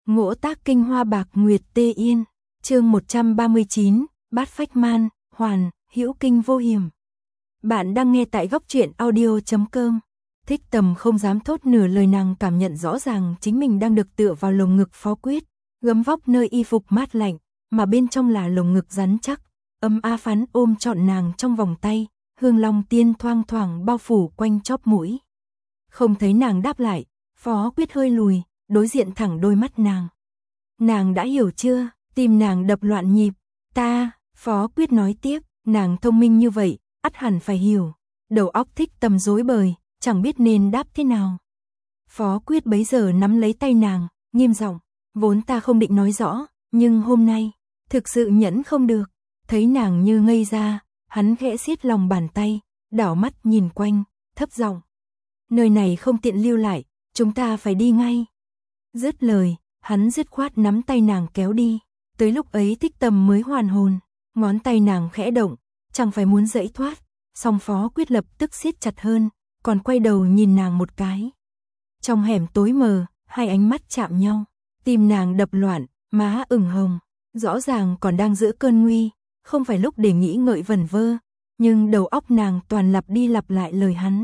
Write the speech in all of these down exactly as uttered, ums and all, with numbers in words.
Ngỗ tác kinh hoa bạc nguyệt tê yên, chương một trăm ba mươi chín, bát phách man, hoàn, hữu kinh vô hiểm. Bạn đang nghe tại góc truyện audio chấm com. Thích Tầm không dám thốt nửa lời, nàng cảm nhận rõ ràng chính mình đang được tựa vào lồng ngực Phó Quyết, gấm vóc nơi y phục mát lạnh, mà bên trong là lồng ngực rắn chắc, ấm a phán ôm trọn nàng trong vòng tay, hương long tiên thoang thoảng bao phủ quanh chóp mũi. Không thấy nàng đáp lại, Phó Quyết hơi lùi, đối diện thẳng đôi mắt nàng. Nàng đã hiểu chưa? Tim nàng đập loạn nhịp. Ta, Phó Quyết nói tiếp, nàng thông minh như vậy, ắt hẳn phải hiểu. Đầu óc Thích Tầm rối bời, chẳng biết nên đáp thế nào. Phó Quyết bấy giờ nắm lấy tay nàng, nghiêm giọng, vốn ta không định nói rõ, nhưng hôm nay, thực sự nhẫn không được. Thấy nàng như ngây ra, hắn khẽ siết lòng bàn tay, đảo mắt nhìn quanh, thấp giọng, nơi này không tiện lưu lại, chúng ta phải đi ngay. Dứt lời, hắn dứt khoát nắm tay nàng kéo đi. Tới lúc ấy Thích Tầm mới hoàn hồn, ngón tay nàng khẽ động, chẳng phải muốn giãy thoát, song Phó Quyết lập tức siết chặt hơn, còn quay đầu nhìn nàng một cái. Trong hẻm tối mờ, hai ánh mắt chạm nhau, tim nàng đập loạn, má ửng hồng, rõ ràng còn đang giữa cơn nguy, không phải lúc để nghĩ ngợi vẩn vơ, nhưng đầu óc nàng toàn lặp đi lặp lại lời hắn.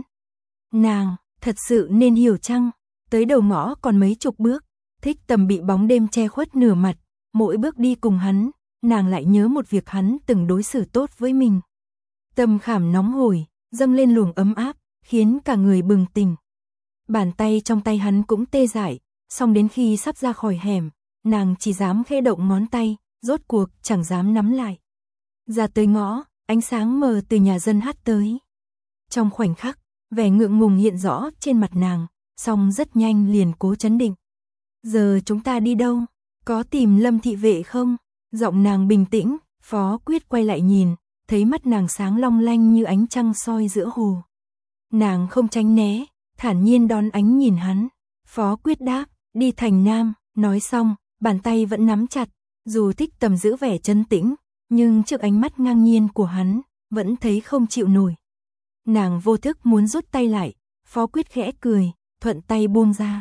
Nàng, thật sự nên hiểu chăng? Tới đầu ngõ còn mấy chục bước, Thích Tầm bị bóng đêm che khuất nửa mặt, mỗi bước đi cùng hắn, nàng lại nhớ một việc hắn từng đối xử tốt với mình. Tâm khảm nóng hổi, dâng lên luồng ấm áp, khiến cả người bừng tỉnh. Bàn tay trong tay hắn cũng tê dại, song đến khi sắp ra khỏi hẻm, nàng chỉ dám khẽ động ngón tay, rốt cuộc chẳng dám nắm lại. Ra tới ngõ, ánh sáng mờ từ nhà dân hắt tới. Trong khoảnh khắc, vẻ ngượng ngùng hiện rõ trên mặt nàng, song rất nhanh liền cố trấn định. Giờ chúng ta đi đâu? Có tìm Lâm thị vệ không? Giọng nàng bình tĩnh. Phó Quyết quay lại nhìn, thấy mắt nàng sáng long lanh như ánh trăng soi giữa hồ. Nàng không tránh né, thản nhiên đón ánh nhìn hắn. Phó Quyết đáp, đi thành Nam. Nói xong, bàn tay vẫn nắm chặt, dù Thích Tầm giữ vẻ trấn tĩnh, nhưng trước ánh mắt ngang nhiên của hắn, vẫn thấy không chịu nổi. Nàng vô thức muốn rút tay lại, Phó Quyết khẽ cười, thuận tay buông ra.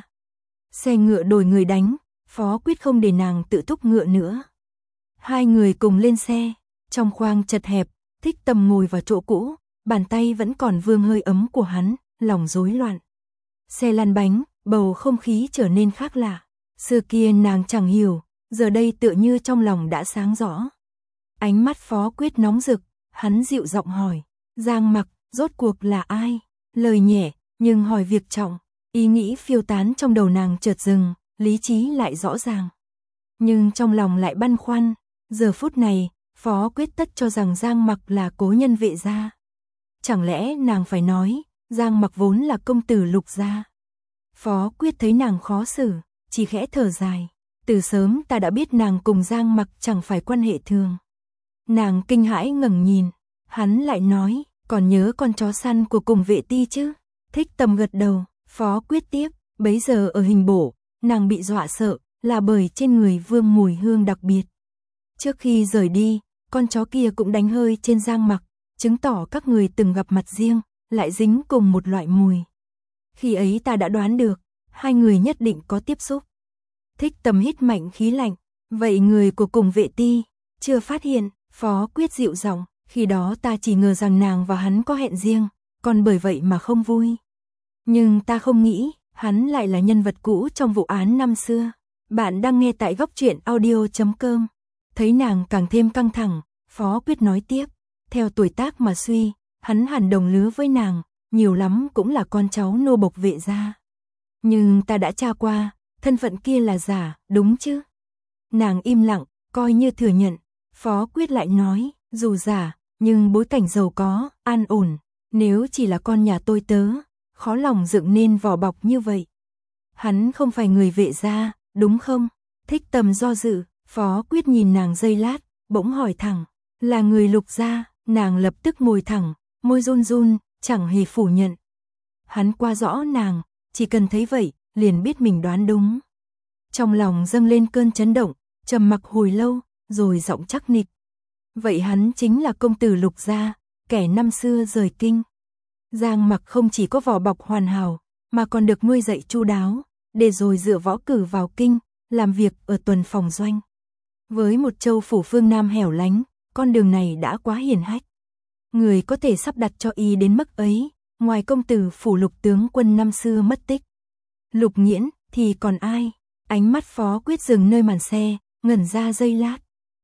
Xe ngựa đổi người đánh, Phó Quyết không để nàng tự thúc ngựa nữa. Hai người cùng lên xe, trong khoang chật hẹp, Thích Tầm ngồi vào chỗ cũ, bàn tay vẫn còn vương hơi ấm của hắn, lòng rối loạn. Xe lăn bánh, bầu không khí trở nên khác lạ. Xưa kia nàng chẳng hiểu, giờ đây tựa như trong lòng đã sáng rõ. Ánh mắt Phó Quyết nóng rực, hắn dịu giọng hỏi, Giang Mặc, rốt cuộc là ai? Lời nhẹ, nhưng hỏi việc trọng, ý nghĩ phiêu tán trong đầu nàng chợt dừng, lý trí lại rõ ràng. Nhưng trong lòng lại băn khoăn, giờ phút này, Phó Quyết tất cho rằng Giang Mặc là cố nhân Vệ gia. Chẳng lẽ nàng phải nói, Giang Mặc vốn là công tử Lục gia? Phó Quyết thấy nàng khó xử, chỉ khẽ thở dài, từ sớm ta đã biết nàng cùng Giang Mặc chẳng phải quan hệ thường. Nàng kinh hãi ngẩng nhìn, hắn lại nói, còn nhớ con chó săn của cùng Vệ ti chứ? Thích Tầm gật đầu, Phó Quyết tiếp, bấy giờ ở hình bổ, nàng bị dọa sợ, là bởi trên người vương mùi hương đặc biệt. Trước khi rời đi, con chó kia cũng đánh hơi trên Giang Mặc, chứng tỏ các người từng gặp mặt riêng, lại dính cùng một loại mùi. Khi ấy ta đã đoán được, hai người nhất định có tiếp xúc. Thích Tầm hít mạnh khí lạnh, vậy người của cùng Vệ ti, chưa phát hiện? Phó Quyết dịu giọng, khi đó ta chỉ ngờ rằng nàng và hắn có hẹn riêng, còn bởi vậy mà không vui. Nhưng ta không nghĩ, hắn lại là nhân vật cũ trong vụ án năm xưa. Bạn đang nghe tại góc truyện audio chấm com. Thấy nàng càng thêm căng thẳng, Phó Quyết nói tiếp, theo tuổi tác mà suy, hắn hẳn đồng lứa với nàng, nhiều lắm cũng là con cháu nô bộc Vệ gia. Nhưng ta đã tra qua, thân phận kia là giả, đúng chứ? Nàng im lặng, coi như thừa nhận. Phó Quyết lại nói, dù giả, nhưng bối cảnh giàu có, an ổn, nếu chỉ là con nhà tôi tớ, khó lòng dựng nên vỏ bọc như vậy. Hắn không phải người Vệ gia, đúng không? Thích Tầm do dự, Phó Quyết nhìn nàng giây lát, bỗng hỏi thẳng, là người Lục gia? Nàng lập tức ngồi thẳng, môi run run, chẳng hề phủ nhận. Hắn qua rõ nàng, chỉ cần thấy vậy, liền biết mình đoán đúng. Trong lòng dâng lên cơn chấn động, trầm mặc hồi lâu, rồi giọng chắc nịch. Vậy hắn chính là công tử Lục gia, kẻ năm xưa rời kinh. Giang Mặc không chỉ có vỏ bọc hoàn hảo, mà còn được nuôi dạy chu đáo, để rồi dựa võ cử vào kinh, làm việc ở tuần phòng doanh. Với một châu phủ phương Nam hẻo lánh, con đường này đã quá hiển hách. Người có thể sắp đặt cho y đến mức ấy, ngoài công tử phủ Lục tướng quân năm xưa mất tích. Lục Nghiễn thì còn ai? Ánh mắt Phó Quyết dừng nơi màn xe, ngẩn ra giây lát.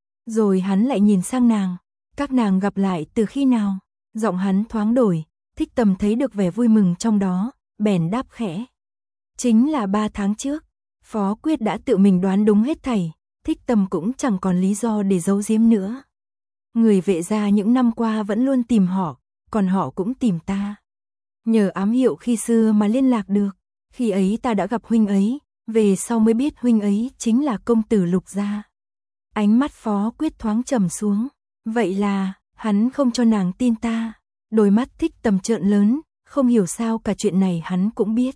Rồi hắn lại nhìn sang nàng. Các nàng gặp lại từ khi nào? Giọng hắn thoáng đổi, Thích Tầm thấy được vẻ vui mừng trong đó, bèn đáp khẽ. Chính là ba tháng trước. Phó Quyết đã tự mình đoán đúng hết thảy, Thích Tầm cũng chẳng còn lý do để giấu giếm nữa. Người Vệ gia những năm qua vẫn luôn tìm họ, còn họ cũng tìm ta. Nhờ ám hiệu khi xưa mà liên lạc được, khi ấy ta đã gặp huynh ấy, về sau mới biết huynh ấy chính là công tử Lục gia. Ánh mắt Phó Quyết thoáng trầm xuống, vậy là, hắn không cho nàng tin ta. Đôi mắt Thích Tầm trợn lớn, không hiểu sao cả chuyện này hắn cũng biết.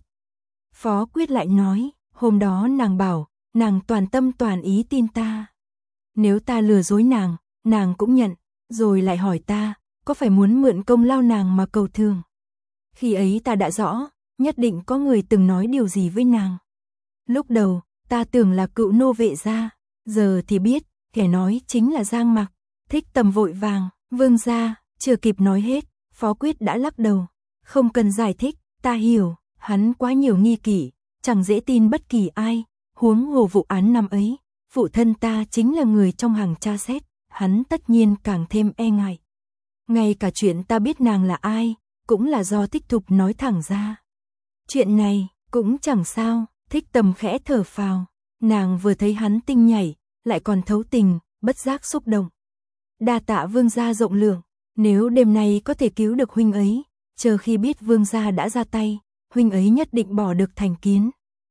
Phó Quyết lại nói, hôm đó nàng bảo, nàng toàn tâm toàn ý tin ta. Nếu ta lừa dối nàng, nàng cũng nhận, rồi lại hỏi ta, có phải muốn mượn công lao nàng mà cầu thường. Khi ấy ta đã rõ, nhất định có người từng nói điều gì với nàng. Lúc đầu, ta tưởng là cựu nô Vệ gia, giờ thì biết, kẻ nói chính là Giang Mặc. Thích Tầm vội vàng, vương gia, chưa kịp nói hết, Phó Quyết đã lắc đầu. Không cần giải thích, ta hiểu, hắn quá nhiều nghi kỷ, chẳng dễ tin bất kỳ ai, huống hồ vụ án năm ấy, phụ thân ta chính là người trong hàng tra xét, hắn tất nhiên càng thêm e ngại. Ngay cả chuyện ta biết nàng là ai, cũng là do Thích Thục nói thẳng ra. Chuyện này, cũng chẳng sao, Thích Tầm khẽ thở phào, nàng vừa thấy hắn tinh nhảy, lại còn thấu tình, bất giác xúc động. Đa tạ vương gia rộng lượng, nếu đêm nay có thể cứu được huynh ấy, chờ khi biết vương gia đã ra tay, huynh ấy nhất định bỏ được thành kiến.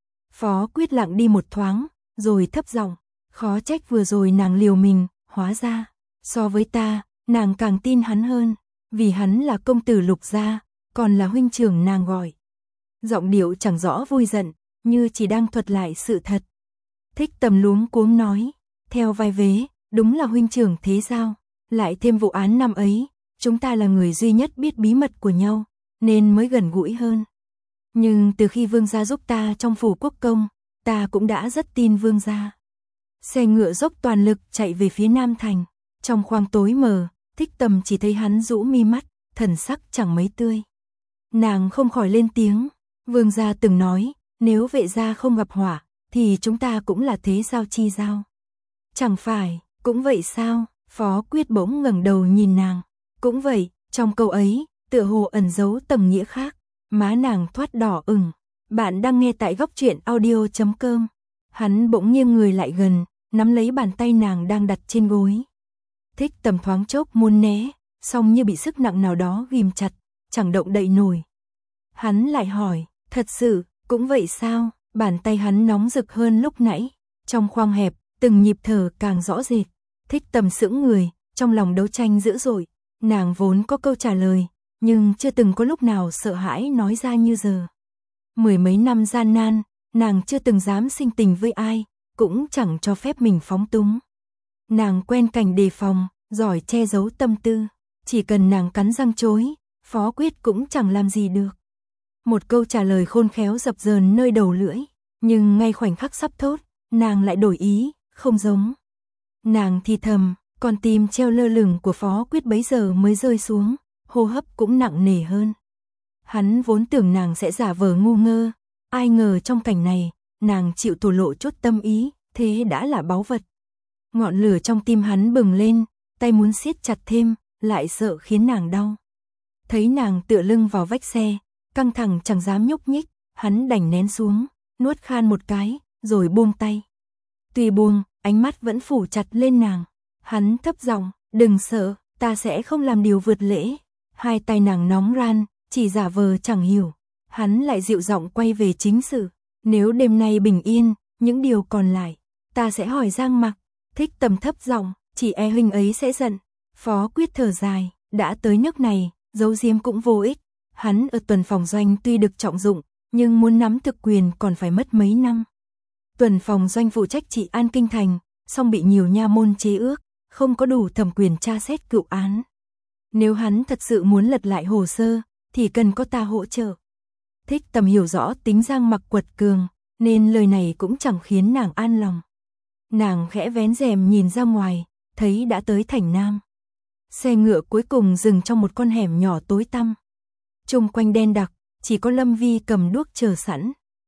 Phó Quyết lặng đi một thoáng, rồi thấp giọng, khó trách vừa rồi nàng liều mình, hóa ra, so với ta, nàng càng tin hắn hơn, vì hắn là công tử Lục gia, còn là huynh trưởng nàng gọi. Giọng điệu chẳng rõ vui giận, như chỉ đang thuật lại sự thật. Thích Tầm luống cuống nói, theo vai vế, đúng là huynh trưởng thế sao, lại thêm vụ án năm ấy, chúng ta là người duy nhất biết bí mật của nhau, nên mới gần gũi hơn. Nhưng từ khi vương gia giúp ta trong phủ quốc công, ta cũng đã rất tin vương gia. Xe ngựa dốc toàn lực chạy về phía Nam Thành, trong khoang tối mờ, Thích Tầm chỉ thấy hắn rũ mi mắt, thần sắc chẳng mấy tươi. Nàng không khỏi lên tiếng, vương gia từng nói, nếu Vệ gia không gặp họa, thì chúng ta cũng là thế giao chi giao. Chẳng phải, cũng vậy sao? Phó Quyết bỗng ngẩng đầu nhìn nàng. Cũng vậy, trong câu ấy, tựa hồ ẩn giấu tầng nghĩa khác. Má nàng thoát đỏ ửng. Bạn đang nghe tại góc truyện audio chấm com. Hắn bỗng nghiêng người lại gần, nắm lấy bàn tay nàng đang đặt trên gối. Thích Tầm thoáng chốc muốn né, song như bị sức nặng nào đó ghim chặt, chẳng động đậy nổi. Hắn lại hỏi, thật sự, cũng vậy sao? Bàn tay hắn nóng rực hơn lúc nãy. Trong khoang hẹp, từng nhịp thở càng rõ rệt. Thích Tầm sững người, trong lòng đấu tranh dữ dội. Nàng vốn có câu trả lời, nhưng chưa từng có lúc nào sợ hãi nói ra như giờ. Mười mấy năm gian nan, nàng chưa từng dám sinh tình với ai, cũng chẳng cho phép mình phóng túng. Nàng quen cảnh đề phòng, giỏi che giấu tâm tư. Chỉ cần nàng cắn răng chối, Phó Quyết cũng chẳng làm gì được. Một câu trả lời khôn khéo dập dờn nơi đầu lưỡi, nhưng ngay khoảnh khắc sắp thốt, nàng lại đổi ý, không giống. Nàng thì thầm, con tim treo lơ lửng của Phó Quyết bấy giờ mới rơi xuống, hô hấp cũng nặng nề hơn. Hắn vốn tưởng nàng sẽ giả vờ ngu ngơ, ai ngờ trong cảnh này, nàng chịu thổ lộ chút tâm ý, thế đã là báu vật. Ngọn lửa trong tim hắn bừng lên, tay muốn siết chặt thêm, lại sợ khiến nàng đau. Thấy nàng tựa lưng vào vách xe, căng thẳng chẳng dám nhúc nhích, hắn đành nén xuống, nuốt khan một cái, rồi buông tay. Tuy buông, ánh mắt vẫn phủ chặt lên nàng. Hắn thấp giọng, đừng sợ, ta sẽ không làm điều vượt lễ. Hai tay nàng nóng ran, chỉ giả vờ chẳng hiểu. Hắn lại dịu giọng quay về chính sự. Nếu đêm nay bình yên, những điều còn lại, ta sẽ hỏi Giang Mặc. Thích Tầm thấp giọng, chỉ e huynh ấy sẽ giận. Phó Quyết thở dài, đã tới nước này, giấu giếm cũng vô ích. Hắn ở tuần phòng doanh tuy được trọng dụng, nhưng muốn nắm thực quyền còn phải mất mấy năm. Tuần phòng doanh phụ trách trị an kinh thành, song bị nhiều nha môn chế ước, không có đủ thẩm quyền tra xét cựu án. Nếu hắn thật sự muốn lật lại hồ sơ, thì cần có ta hỗ trợ. Thích Tầm hiểu rõ tính Giang Mặc quật cường, nên lời này cũng chẳng khiến nàng an lòng. Nàng khẽ vén rèm nhìn ra ngoài, thấy đã tới thành Nam. Xe ngựa cuối cùng dừng trong một con hẻm nhỏ tối tăm. Chung quanh đen đặc, chỉ có Lâm Vi cầm đuốc chờ sẵn.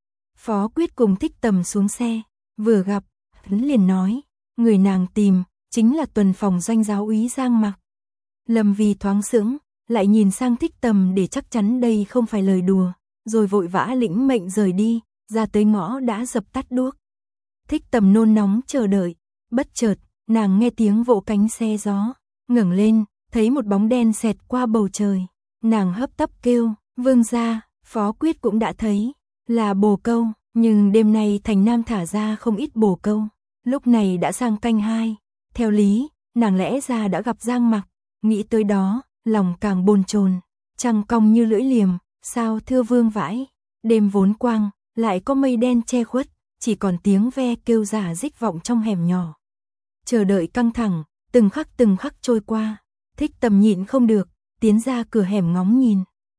Phó Quyết cùng Thích Tầm xuống xe, vừa gặp, hắn liền nói, người nàng tìm, chính là tuần phòng doanh giáo úy Giang Mặc. Lâm Vi thoáng sững, lại nhìn sang Thích Tầm để chắc chắn đây không phải lời đùa, rồi vội vã lĩnh mệnh rời đi, ra tới ngõ đã dập tắt đuốc. Thích Tầm nôn nóng chờ đợi, bất chợt, nàng nghe tiếng vỗ cánh xe gió, ngẩng lên, thấy một bóng đen xẹt qua bầu trời. Nàng hấp tấp kêu, vương gia. Phó Quyết cũng đã thấy, là bồ câu, nhưng đêm nay thành Nam thả ra không ít bồ câu. Lúc này đã sang canh hai, theo lý, nàng lẽ ra đã gặp Giang Mặc, nghĩ tới đó, lòng càng bồn chồn, trăng cong như lưỡi liềm, sao thưa vương vãi, đêm vốn quang, lại có mây đen che khuất, chỉ còn tiếng ve kêu giả dích vọng trong hẻm nhỏ. Chờ đợi căng thẳng, từng khắc từng khắc trôi qua, Thích Tầm nhịn không được, tiến ra cửa hẻm ngóng nhìn.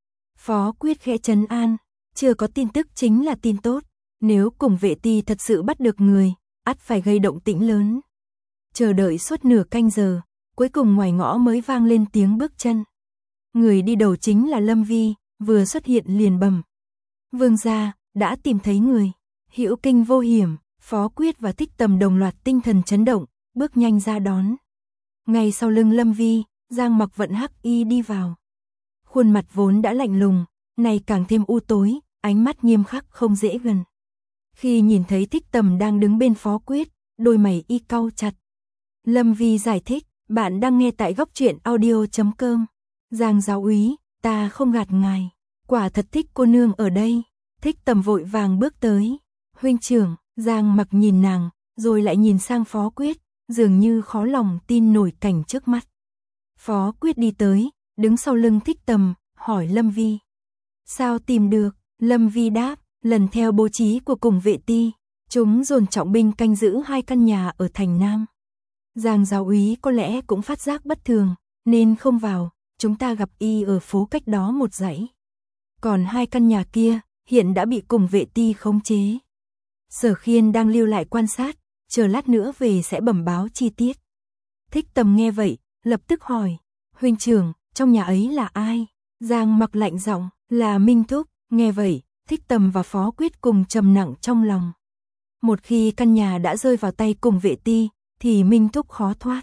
Phó Quyết khẽ trấn an, chưa có tin tức chính là tin tốt, nếu cùng vệ ti thật sự bắt được người, ắt phải gây động tĩnh lớn. Chờ đợi suốt nửa canh giờ, cuối cùng ngoài ngõ mới vang lên tiếng bước chân. Người đi đầu chính là Lâm Vi, vừa xuất hiện liền bẩm. Vương gia, đã tìm thấy người, hữu kinh vô hiểm. Phó Quyết và Thích Tầm đồng loạt tinh thần chấn động, bước nhanh ra đón. Ngay sau lưng Lâm Vi, Giang Mặc vận hắc y đi vào. Khuôn mặt vốn đã lạnh lùng, này càng thêm u tối, ánh mắt nghiêm khắc không dễ gần. Khi nhìn thấy Thích Tầm đang đứng bên Phó Quyết, đôi mày y cau chặt. Lâm Vi giải thích, bạn đang nghe tại góc truyện audio chấm com. Giang giáo úy, ta không gạt ngài, quả thật thích cô nương ở đây. Thích Tầm vội vàng bước tới. Huynh trưởng. Giang Mặc nhìn nàng, rồi lại nhìn sang Phó Quyết, dường như khó lòng tin nổi cảnh trước mắt. Phó Quyết đi tới, đứng sau lưng Thích Tầm, hỏi Lâm Vi. Sao tìm được? Lâm Vi đáp, lần theo bố trí của cùng vệ ti, chúng dồn trọng binh canh giữ hai căn nhà ở thành Nam. Giang giáo úy có lẽ cũng phát giác bất thường, nên không vào, chúng ta gặp y ở phố cách đó một dãy. Còn hai căn nhà kia, hiện đã bị cùng vệ ti khống chế. Sở Khiên đang lưu lại quan sát, chờ lát nữa về sẽ bẩm báo chi tiết. Thích Tầm nghe vậy, lập tức hỏi, huynh trưởng, trong nhà ấy là ai? Giang Mặc lạnh giọng, là Minh Thúc. Nghe vậy, Thích Tầm và Phó Quyết cùng trầm nặng trong lòng. Một khi căn nhà đã rơi vào tay cùng vệ ti, thì Minh Thúc khó thoát.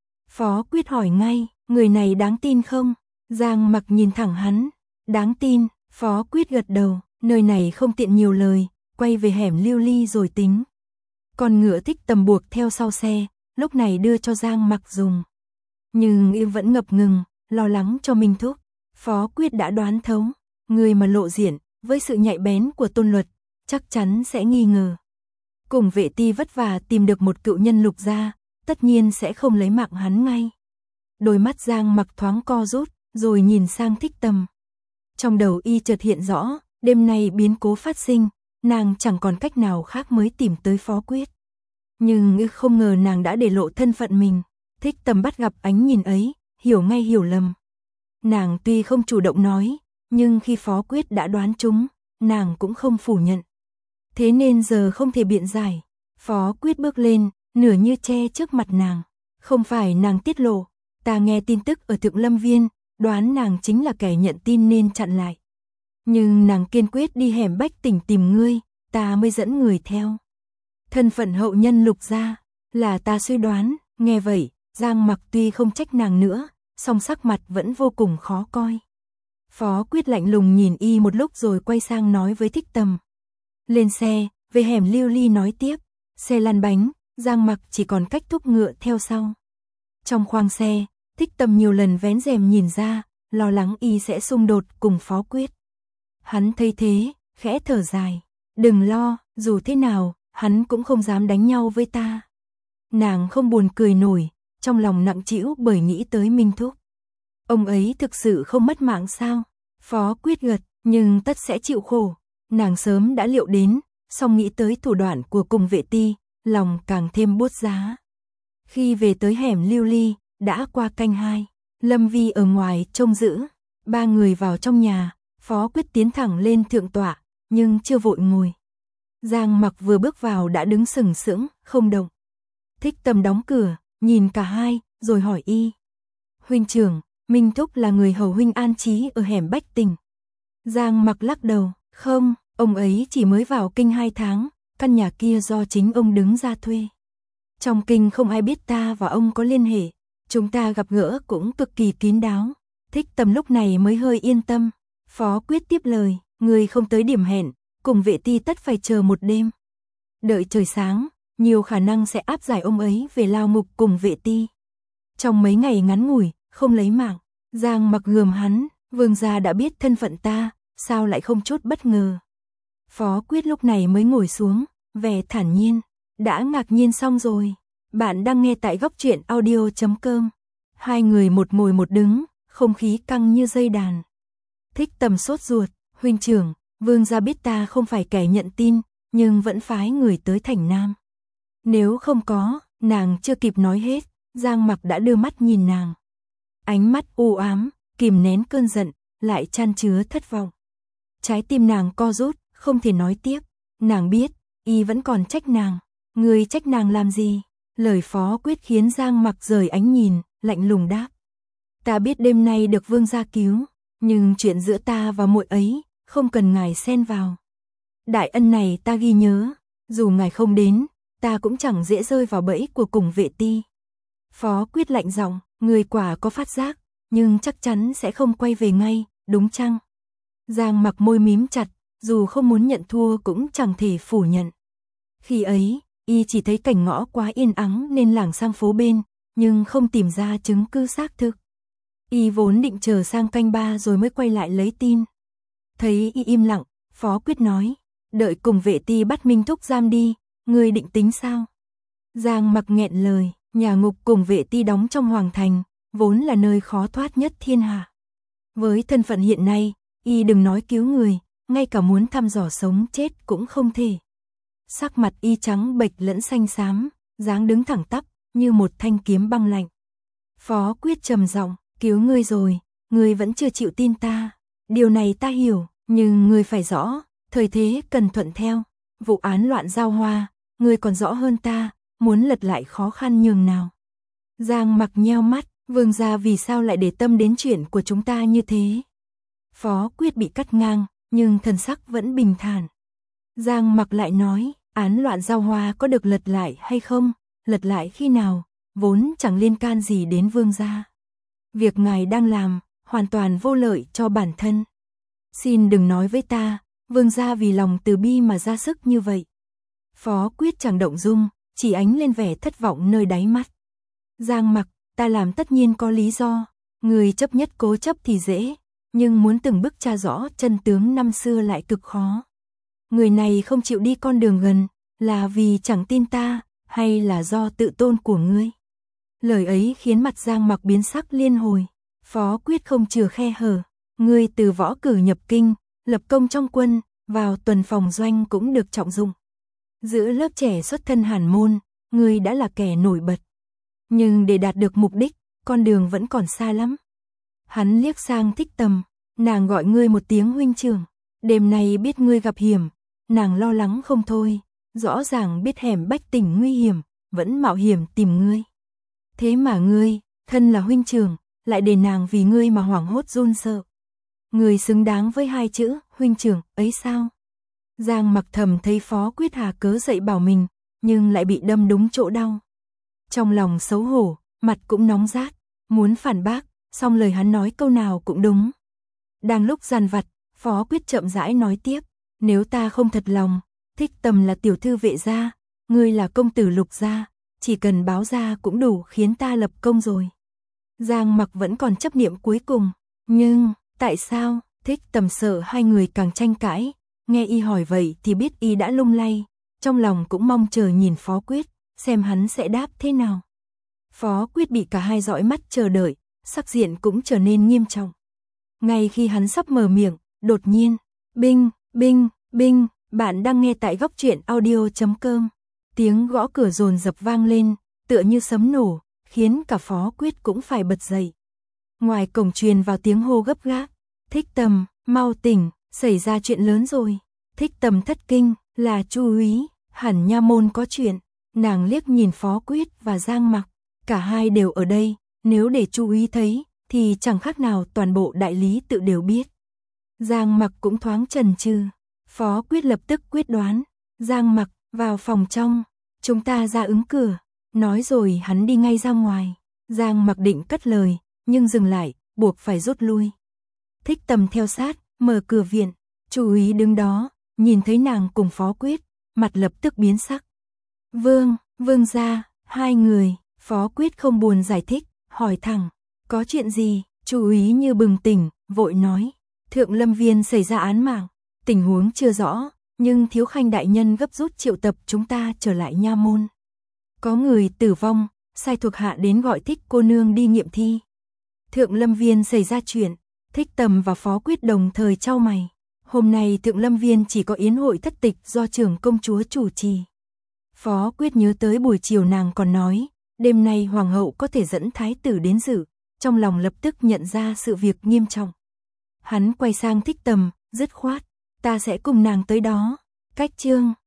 Phó Quyết hỏi ngay, người này đáng tin không? Giang Mặc nhìn thẳng hắn, đáng tin. Phó Quyết gật đầu, nơi này không tiện nhiều lời, quay về hẻm lưu ly rồi tính. Còn ngựa Thích Tầm buộc theo sau xe, lúc này đưa cho Giang Mặc dùng. Nhưng y vẫn ngập ngừng, lo lắng cho Minh Thúc. Phó Quyết đã đoán thấu, người mà lộ diện, với sự nhạy bén của Tôn Luật, chắc chắn sẽ nghi ngờ. Cùng vệ ti vất vả tìm được một cựu nhân Lục gia, tất nhiên sẽ không lấy mạng hắn ngay. Đôi mắt Giang Mặc thoáng co rút, rồi nhìn sang Thích Tầm. Trong đầu y chợt hiện rõ, đêm nay biến cố phát sinh, nàng chẳng còn cách nào khác mới tìm tới Phó Quyết. Nhưng y không ngờ nàng đã để lộ thân phận mình. Thích Tầm bắt gặp ánh nhìn ấy, hiểu ngay hiểu lầm. Nàng tuy không chủ động nói, nhưng khi Phó Quyết đã đoán trúng, nàng cũng không phủ nhận. Thế nên giờ không thể biện giải. Phó Quyết bước lên, nửa như che trước mặt nàng. Không phải nàng tiết lộ, ta nghe tin tức ở Thượng Lâm Viên, đoán nàng chính là kẻ nhận tin nên chặn lại. Nhưng nàng kiên quyết đi hẻm Bách Tỉnh tìm ngươi, ta mới dẫn người theo. Thân phận hậu nhân Lục gia, là ta suy đoán. Nghe vậy, Giang Mặc tuy không trách nàng nữa, song sắc mặt vẫn vô cùng khó coi. Phó Quyết lạnh lùng nhìn y một lúc rồi quay sang nói với Thích Tầm. Lên xe, về hẻm lưu ly nói tiếp. Xe lăn bánh, Giang Mặc chỉ còn cách thúc ngựa theo sau. Trong khoang xe, Thích Tầm nhiều lần vén rèm nhìn ra, lo lắng y sẽ xung đột cùng Phó Quyết. Hắn thấy thế, khẽ thở dài. Đừng lo, dù thế nào, hắn cũng không dám đánh nhau với ta. Nàng không buồn cười nổi, trong lòng nặng trĩu bởi nghĩ tới Minh Thúc. Ông ấy thực sự không mất mạng sao? Phó Quyết gật, nhưng tất sẽ chịu khổ. Nàng sớm đã liệu đến, song nghĩ tới thủ đoạn của cùng vệ ti, lòng càng thêm buốt giá. Khi về tới hẻm lưu ly, đã qua canh hai. Lâm Vi ở ngoài trông giữ. Ba người vào trong nhà, Phó Quyết tiến thẳng lên thượng tọa, nhưng chưa vội ngồi. Giang Mặc vừa bước vào đã đứng sừng sững, không động. Thích Tâm đóng cửa, nhìn cả hai, rồi hỏi y. Huynh trưởng, Minh Thúc là người hầu huynh an trí ở hẻm Bách Tình. Giang Mặc lắc đầu, không, ông ấy chỉ mới vào kinh hai tháng, căn nhà kia do chính ông đứng ra thuê. Trong kinh không ai biết ta và ông có liên hệ, chúng ta gặp gỡ cũng cực kỳ kín đáo. Thích Tâm lúc này mới hơi yên tâm. Phó Quyết tiếp lời, người không tới điểm hẹn, cùng Vệ Ti tất phải chờ một đêm. Đợi trời sáng, nhiều khả năng sẽ áp giải ông ấy về lao ngục cùng Vệ Ti. Trong mấy ngày ngắn ngủi, không lấy mạng. Giang Mặc gườm hắn, vương gia đã biết thân phận ta, sao lại không chút bất ngờ. Phó Quyết lúc này mới ngồi xuống, vẻ thản nhiên. Đã ngạc nhiên xong rồi. Bạn đang nghe tại góc truyện audio chấm com. Hai người một ngồi một đứng, không khí căng như dây đàn. Thích Tâm sốt ruột, huynh trưởng, vương gia biết ta không phải kẻ nhận tin, nhưng vẫn phái người tới thành Nam. Nếu không có, nàng chưa kịp nói hết, Giang Mặc đã đưa mắt nhìn nàng. Ánh mắt u ám, kìm nén cơn giận, lại chan chứa thất vọng. Trái tim nàng co rút, không thể nói tiếp. Nàng biết, y vẫn còn trách nàng. Người trách nàng làm gì? Lời Phó Quyết khiến Giang Mặc rời ánh nhìn, lạnh lùng đáp. Ta biết đêm nay được vương gia cứu, nhưng chuyện giữa ta và muội ấy, không cần ngài xen vào. Đại ân này ta ghi nhớ, dù ngài không đến, ta cũng chẳng dễ rơi vào bẫy của cùng Vệ Ti. Phó Quyết lạnh giọng, người quả có phát giác, nhưng chắc chắn sẽ không quay về ngay, đúng chăng? Giang Mặc môi mím chặt, dù không muốn nhận thua cũng chẳng thể phủ nhận. Khi ấy, y chỉ thấy cảnh ngõ quá yên ắng nên lảng sang phố bên, nhưng không tìm ra chứng cứ xác thực. Y vốn định chờ sang canh ba rồi mới quay lại lấy tin. Thấy y im lặng, Phó Quyết nói, đợi cùng Vệ Ti bắt Minh Thúc giam đi, ngươi định tính sao? Giang Mặc nghẹn lời, nhà ngục cùng Vệ Ti đóng trong hoàng thành, vốn là nơi khó thoát nhất thiên hạ. Với thân phận hiện nay, y đừng nói cứu người, ngay cả muốn thăm dò sống chết cũng không thể. Sắc mặt y trắng bệch lẫn xanh xám, dáng đứng thẳng tắp, như một thanh kiếm băng lạnh. Phó Quyết trầm giọng, cứu ngươi rồi, ngươi vẫn chưa chịu tin ta. Điều này ta hiểu, nhưng ngươi phải rõ, thời thế cần thuận theo. Vụ án loạn giao hoa, ngươi còn rõ hơn ta, muốn lật lại khó khăn nhường nào. Giang Mặc nheo mắt, vương gia vì sao lại để tâm đến chuyện của chúng ta như thế? Phó Quyết bị cắt ngang, nhưng thần sắc vẫn bình thản. Giang Mặc lại nói, án loạn giao hoa có được lật lại hay không, lật lại khi nào, vốn chẳng liên can gì đến vương gia. Việc ngài đang làm, hoàn toàn vô lợi cho bản thân. Xin đừng nói với ta, vương gia vì lòng từ bi mà ra sức như vậy. Phó Quyết chẳng động dung, chỉ ánh lên vẻ thất vọng nơi đáy mắt. Giang Mặc, ta làm tất nhiên có lý do, người chấp nhất cố chấp thì dễ, nhưng muốn từng bước tra rõ chân tướng năm xưa lại cực khó. Người này không chịu đi con đường gần, là vì chẳng tin ta, hay là do tự tôn của ngươi? Lời ấy khiến mặt Giang Mặc biến sắc liên hồi. Phó Quyết không chừa khe hở, ngươi từ võ cử nhập kinh, lập công trong quân, vào tuần phòng doanh cũng được trọng dụng. Giữa lớp trẻ xuất thân hàn môn, ngươi đã là kẻ nổi bật. Nhưng để đạt được mục đích, con đường vẫn còn xa lắm. Hắn liếc sang Thích Tâm, nàng gọi ngươi một tiếng huynh trưởng. Đêm nay biết ngươi gặp hiểm, nàng lo lắng không thôi, rõ ràng biết hẻm Bách Tình nguy hiểm, vẫn mạo hiểm tìm ngươi. Thế mà ngươi, thân là huynh trưởng, lại để nàng vì ngươi mà hoảng hốt run sợ. Ngươi xứng đáng với hai chữ huynh trưởng ấy sao? Giang Mặc thầm thấy Phó Quyết hà cớ dậy bảo mình, nhưng lại bị đâm đúng chỗ đau. Trong lòng xấu hổ, mặt cũng nóng rát, muốn phản bác, song lời hắn nói câu nào cũng đúng. Đang lúc giàn vặt, Phó Quyết chậm rãi nói tiếp, nếu ta không thật lòng, Thích Tâm là tiểu thư Vệ gia, ngươi là công tử Lục gia, chỉ cần báo ra cũng đủ khiến ta lập công rồi. Giang Mặc vẫn còn chấp niệm cuối cùng, nhưng tại sao? Thích Tâm sợ hai người càng tranh cãi, nghe y hỏi vậy thì biết y đã lung lay, trong lòng cũng mong chờ nhìn Phó Quyết, xem hắn sẽ đáp thế nào. Phó Quyết bị cả hai dõi mắt chờ đợi, sắc diện cũng trở nên nghiêm trọng. Ngay khi hắn sắp mở miệng, đột nhiên, binh, binh, binh, bạn đang nghe tại góc truyện audio chấm com. Tiếng gõ cửa dồn dập vang lên, tựa như sấm nổ, khiến cả Phó Quyết cũng phải bật dậy. Ngoài cổng truyền vào tiếng hô gấp gáp, Thích Tâm, mau tỉnh, xảy ra chuyện lớn rồi. Thích Tâm thất kinh, Là Chu úy, hẳn nha môn có chuyện. Nàng liếc nhìn Phó Quyết và Giang Mặc, cả hai đều ở đây, nếu để Chu úy thấy, thì chẳng khác nào toàn bộ đại lý tự đều biết. Giang Mặc cũng thoáng chần chừ, Phó Quyết lập tức quyết đoán, Giang Mặc, vào phòng trong, chúng ta ra ứng cửa, nói rồi hắn đi ngay ra ngoài. Giang Mặc định cất lời, nhưng dừng lại, buộc phải rút lui. Thích Tầm theo sát, mở cửa viện, Chu úy đứng đó, nhìn thấy nàng cùng Phó Quyết, mặt lập tức biến sắc. Vương, Vương gia, hai người, Phó Quyết không buồn giải thích, hỏi thẳng, có chuyện gì? Chu úy như bừng tỉnh, vội nói, Thượng Lâm Viên xảy ra án mạng, tình huống chưa rõ, nhưng Thiếu Khanh đại nhân gấp rút triệu tập chúng ta trở lại nha môn. Có người tử vong, sai thuộc hạ đến gọi Thích cô nương đi nghiệm thi. Thượng Lâm Viên xảy ra chuyện, Thích Tầm và Phó Quyết đồng thời chau mày. Hôm nay Thượng Lâm Viên chỉ có yến hội thất tịch do trưởng công chúa chủ trì. Phó Quyết nhớ tới buổi chiều nàng còn nói, đêm nay hoàng hậu có thể dẫn thái tử đến dự, trong lòng lập tức nhận ra sự việc nghiêm trọng. Hắn quay sang Thích Tầm, dứt khoát, ta sẽ cùng nàng tới đó. Cách chương